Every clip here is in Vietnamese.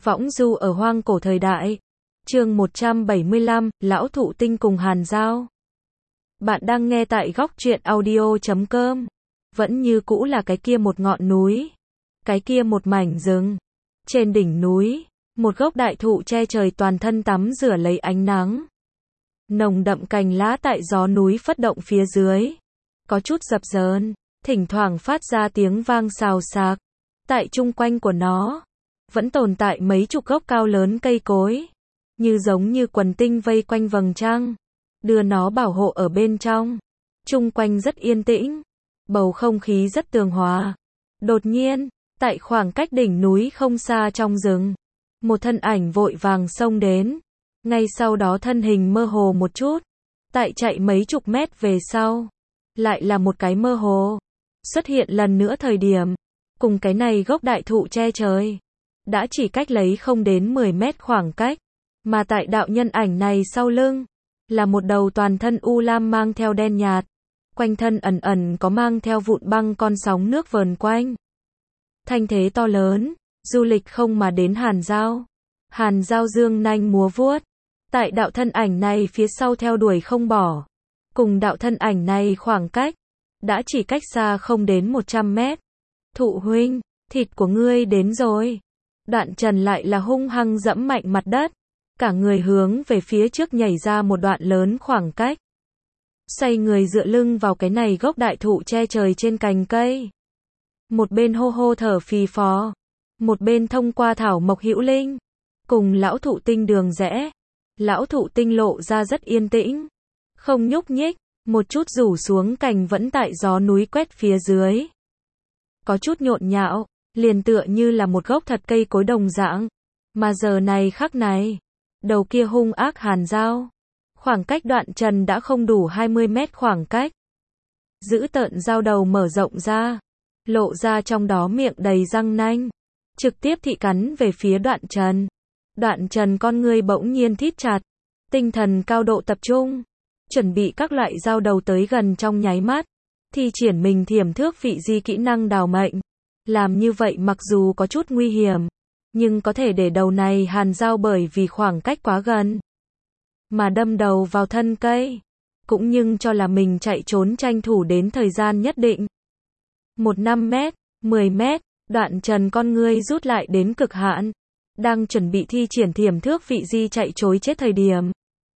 Võng du ở hoang cổ thời đại. Chương 175, Lão Thụ Tinh cùng Hàn Giao. Bạn đang nghe tại góc truyện audio.com. Vẫn như cũ là cái kia một ngọn núi, cái kia một mảnh rừng. Trên đỉnh núi, một gốc đại thụ che trời toàn thân tắm rửa lấy ánh nắng. Nồng đậm cành lá tại gió núi phất động phía dưới, có chút dập dờn, thỉnh thoảng phát ra tiếng vang xào xạc. Tại chung quanh của nó, vẫn tồn tại mấy chục gốc cao lớn cây cối, giống như quần tinh vây quanh vầng trăng, đưa nó bảo hộ ở bên trong. Chung quanh rất yên tĩnh, bầu không khí rất tường hòa. Đột nhiên, tại khoảng cách đỉnh núi không xa trong rừng, một thân ảnh vội vàng xông đến. Ngay sau đó thân hình mơ hồ một chút, tại chạy mấy chục mét về sau, lại là một cái mơ hồ xuất hiện lần nữa. Thời điểm cùng cái này gốc đại thụ che trời đã chỉ cách lấy không đến 10 mét khoảng cách, mà tại đạo nhân ảnh này sau lưng là một đầu toàn thân u lam mang theo đen nhạt, quanh thân ẩn ẩn có mang theo vụn băng con sóng nước vờn quanh. Thanh thế to lớn, du lịch không mà đến Hàn Giao. Hàn Giao dương nanh múa vuốt, tại đạo thân ảnh này phía sau theo đuổi không bỏ. Cùng đạo thân ảnh này khoảng cách đã chỉ cách xa không đến 100 mét. Thụ huynh, thịt của ngươi đến rồi. Đoạn Trần lại là hung hăng dẫm mạnh mặt đất, cả người hướng về phía trước nhảy ra một đoạn lớn khoảng cách. Xoay người dựa lưng vào cái này gốc đại thụ che trời trên cành cây. Một bên hô hô thở phì phò, một bên thông qua thảo mộc hữu linh, cùng lão thụ tinh đường rẽ. Lão thụ tinh lộ ra rất yên tĩnh, không nhúc nhích, một chút rủ xuống cành vẫn tại gió núi quét phía dưới. Có chút nhộn nhạo, liền tựa như là một gốc thật cây cối đồng dạng. Mà giờ này khắc này, đầu kia hung ác Hàn Giao, khoảng cách Đoạn Trần đã không đủ 20 mét khoảng cách. Dữ tợn giao đầu mở rộng ra, lộ ra trong đó miệng đầy răng nanh, trực tiếp thị cắn về phía Đoạn Trần. Đoạn Trần con ngươi bỗng nhiên thít chặt, tinh thần cao độ tập trung, chuẩn bị các loại giao đầu tới gần trong nháy mắt, thi triển mình thiểm thước vị di kỹ năng đào mệnh. Làm như vậy mặc dù có chút nguy hiểm, nhưng có thể để đầu này Hàn Giao bởi vì khoảng cách quá gần mà đâm đầu vào thân cây, cũng nhưng cho là mình chạy trốn tranh thủ đến thời gian nhất định. 5 mét, 10 mét, Đoạn Trần con ngươi rút lại đến cực hạn, đang chuẩn bị thi triển thiểm thước vị di chạy trối chết thời điểm.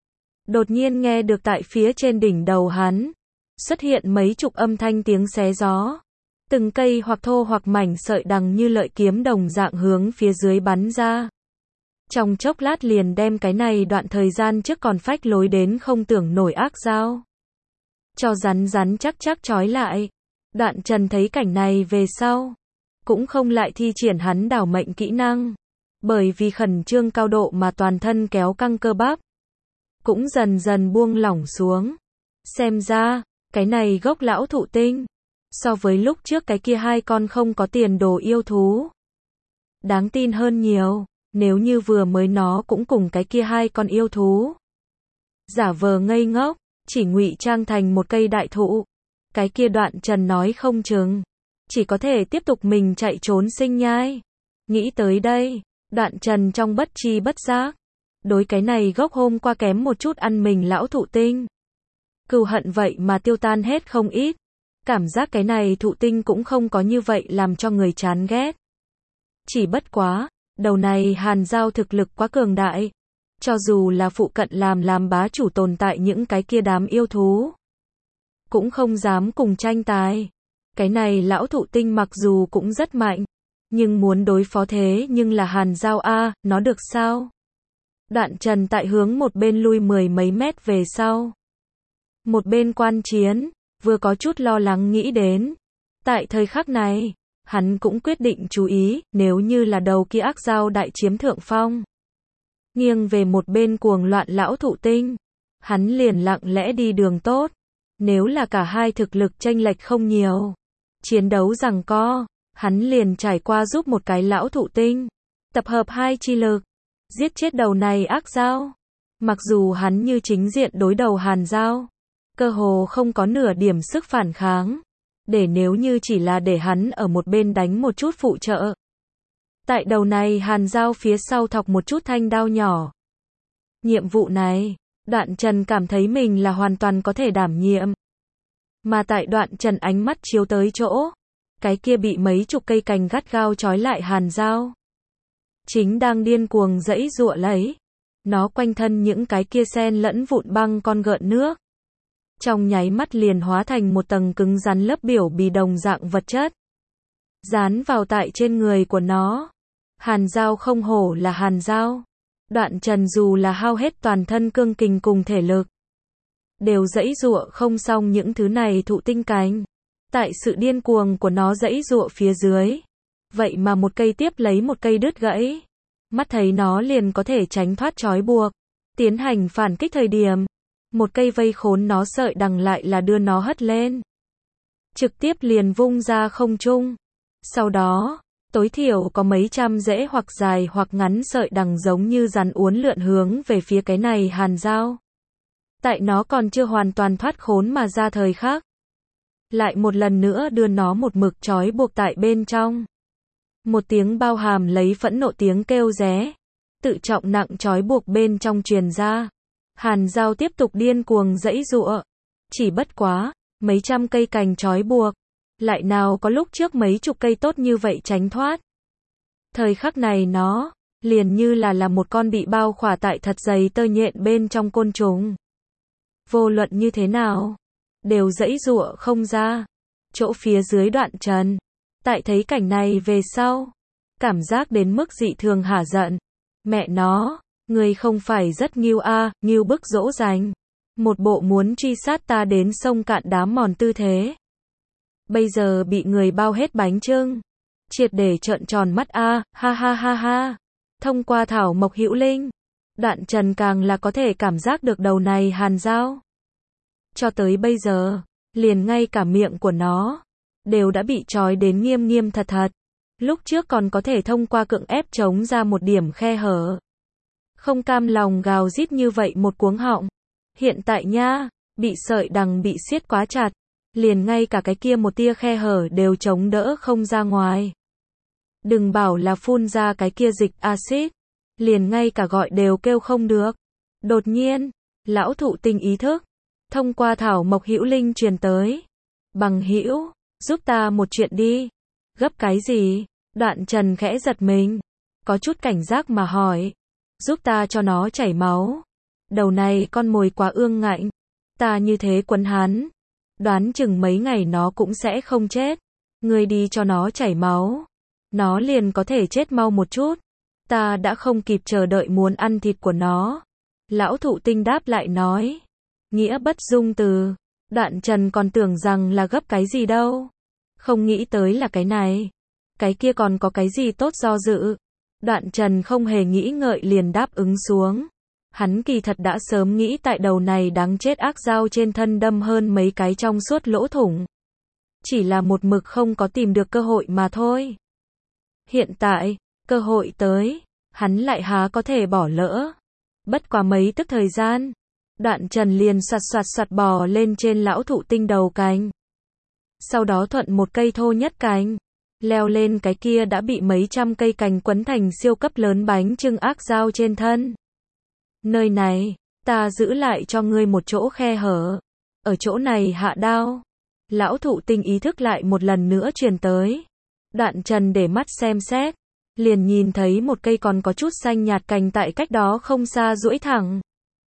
Đột nhiên nghe được tại phía trên đỉnh đầu hắn xuất hiện mấy chục âm thanh tiếng xé gió. Từng cây hoặc thô hoặc mảnh sợi đằng như lợi kiếm đồng dạng hướng phía dưới bắn ra. Trong chốc lát liền đem cái này đoạn thời gian trước còn phách lối đến không tưởng nổi ác giao cho rắn rắn chắc chắc trói lại. Đoạn Trần thấy cảnh này về sau, cũng không lại thi triển hắn đảo mệnh kỹ năng, bởi vì khẩn trương cao độ mà toàn thân kéo căng cơ bắp cũng dần dần buông lỏng xuống. Xem ra, cái này gốc lão thụ tinh, so với lúc trước cái kia hai con không có tiền đồ yêu thú, đáng tin hơn nhiều. Nếu như vừa mới nó cũng cùng cái kia hai con yêu thú giả vờ ngây ngốc, chỉ ngụy trang thành một cây đại thụ, cái kia Đoạn Trần nói không chừng chỉ có thể tiếp tục mình chạy trốn sinh nhai. Nghĩ tới đây, Đoạn Trần trong bất tri bất giác đối cái này gốc hôm qua kém một chút ăn mình lão thụ tinh, cừu hận vậy mà tiêu tan hết không ít. Cảm giác cái này thụ tinh cũng không có như vậy làm cho người chán ghét. Chỉ bất quá, đầu này Hàn Giao thực lực quá cường đại, cho dù là phụ cận làm bá chủ tồn tại những cái kia đám yêu thú, cũng không dám cùng tranh tài. Cái này lão thụ tinh mặc dù cũng rất mạnh, nhưng muốn đối phó thế nhưng là Hàn Giao a, nó được sao? Đoạn Trần tại hướng một bên lui 10 mấy mét về sau, một bên quan chiến, vừa có chút lo lắng nghĩ đến. Tại thời khắc này, hắn cũng quyết định chú ý, nếu như là đầu kia ác giao đại chiếm thượng phong, nghiêng về một bên cuồng loạn lão thụ tinh, hắn liền lặng lẽ đi đường tốt. Nếu là cả hai thực lực chênh lệch không nhiều, chiến đấu giằng co, hắn liền trải qua giúp một cái lão thụ tinh, tập hợp hai chi lực, giết chết đầu này ác giao. Mặc dù hắn như chính diện đối đầu Hàn Giao, cơ hồ không có nửa điểm sức phản kháng, để nếu như chỉ là để hắn ở một bên đánh một chút phụ trợ, Tại đầu này Hàn Giao phía sau thọc một chút thanh đao nhỏ. Nhiệm vụ này, Đoạn Trần cảm thấy mình là hoàn toàn có thể đảm nhiệm. Mà tại Đoạn Trần ánh mắt chiếu tới chỗ, cái kia bị mấy chục cây cành gắt gao trói lại Hàn Giao. Chính đang điên cuồng giãy giụa lấy. Nó quanh thân những cái kia xen lẫn vụn băng con gợn nước. Trong nháy mắt liền hóa thành một tầng cứng rắn lớp biểu bì đồng dạng vật chất. Dán vào tại trên người của nó. Hàn Giao không hổ là Hàn Giao. Đoạn Trần dù là hao hết toàn thân cương kình cùng thể lực, đều giãy giụa không xong những thứ này thụ tinh cành. Tại sự điên cuồng của nó giãy giụa phía dưới, vậy mà một cây tiếp lấy một cây đứt gãy. Mắt thấy nó liền có thể tránh thoát trói buộc, tiến hành phản kích thời điểm, một cây vây khốn nó sợi đằng lại là đưa nó hất lên, trực tiếp liền vung ra không trung. Sau đó, tối thiểu có mấy trăm rễ hoặc dài hoặc ngắn sợi đằng giống như rắn uốn lượn hướng về phía cái này Hàn Giao. Tại nó còn chưa hoàn toàn thoát khốn mà ra thời khắc, lại một lần nữa đưa nó một mực trói buộc tại bên trong. Một tiếng bao hàm lấy phẫn nộ tiếng kêu ré, tự trọng nặng trói buộc bên trong truyền ra. Hàn Giao tiếp tục điên cuồng giãy giụa. Chỉ bất quá, mấy trăm cây cành trói buộc, lại nào có lúc trước mấy chục cây tốt như vậy tránh thoát. Thời khắc này nó, liền như là một con bị bao khỏa tại thật dày tơ nhện bên trong côn trùng. Vô luận như thế nào, đều giãy giụa không ra. Chỗ phía dưới Đoạn Trần, tại thấy cảnh này về sau, cảm giác đến mức dị thường hả giận. Mẹ nó, người không phải rất nghiêu a, nghiêu bức dỗ dành. Một bộ muốn truy sát ta đến sông cạn đá mòn tư thế. Bây giờ bị người bao hết bánh chưng. Triệt để trợn tròn mắt a, ha ha ha ha. Thông qua thảo mộc hữu linh, Đoạn Trần càng là có thể cảm giác được đầu này Hàn Giao. Cho tới bây giờ, liền ngay cả miệng của nó đều đã bị trói đến nghiêm nghiêm thật thật. Lúc trước còn có thể thông qua cưỡng ép chống ra một điểm khe hở. Không cam lòng gào rít như vậy một cuống họng. Hiện tại nha, bị sợi đằng bị siết quá chặt, liền ngay cả cái kia một tia khe hở đều chống đỡ không ra ngoài. Đừng bảo là phun ra cái kia dịch axit, liền ngay cả gọi đều kêu không được. Đột nhiên, lão thụ tinh ý thức, thông qua thảo mộc hữu linh truyền tới. Bằng hữu, giúp ta một chuyện đi. Gấp cái gì? Đoạn Trần khẽ giật mình, có chút cảnh giác mà hỏi. Giúp ta cho nó chảy máu. Đầu này con mồi quá ương ngạnh, ta như thế quấn hắn, đoán chừng mấy ngày nó cũng sẽ không chết. Ngươi đi cho nó chảy máu, nó liền có thể chết mau một chút. Ta đã không kịp chờ đợi muốn ăn thịt của nó. Lão thụ tinh đáp lại nói. Nghĩa bất dung từ. Đoạn Trần còn tưởng rằng là gấp cái gì đâu. Không nghĩ tới là cái này. Cái kia còn có cái gì tốt do dự. Đoạn Trần không hề nghĩ ngợi liền đáp ứng xuống. Hắn kỳ thật đã sớm nghĩ tại đầu này đáng chết ác dao trên thân đâm hơn mấy cái trong suốt lỗ thủng. Chỉ là một mực không có tìm được cơ hội mà thôi. Hiện tại, cơ hội tới, hắn lại há có thể bỏ lỡ. Bất quá mấy tức thời gian, Đoạn Trần liền soạt bò lên trên lão thụ tinh đầu cành. Sau đó thuận một cây thô nhất cành, leo lên cái kia đã bị mấy trăm cây cành quấn thành siêu cấp lớn bánh chưng ác dao trên thân. Nơi này, ta giữ lại cho ngươi một chỗ khe hở. Ở chỗ này hạ đao. Lão thụ tinh ý thức lại một lần nữa truyền tới. Đoạn Trần để mắt xem xét, liền nhìn thấy một cây còn có chút xanh nhạt cành tại cách đó không xa duỗi thẳng.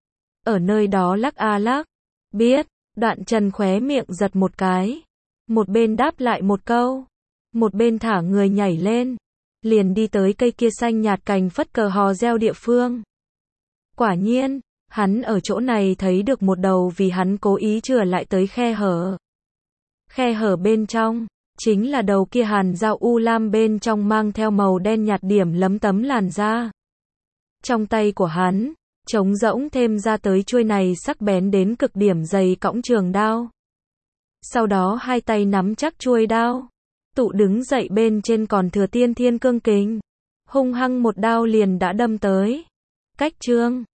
Ở nơi đó lắc a lắc. Biết, Đoạn Trần khóe miệng giật một cái. Một bên đáp lại một câu, một bên thả người nhảy lên, liền đi tới cây kia xanh nhạt cành phất cờ hò reo địa phương. Quả nhiên, hắn ở chỗ này thấy được một đầu vì hắn cố ý chừa lại tới khe hở. Khe hở bên trong, chính là đầu kia Hàn Giao u lam bên trong mang theo màu đen nhạt điểm lấm tấm làn da. Trong tay của hắn, trống rỗng thêm ra tới chuôi này sắc bén đến cực điểm dày cõng trường đao. Sau đó hai tay nắm chắc chuôi đao, tụ đứng dậy bên trên còn thừa tiên thiên cương kình. Hung hăng một đao liền đã đâm tới. Cách chương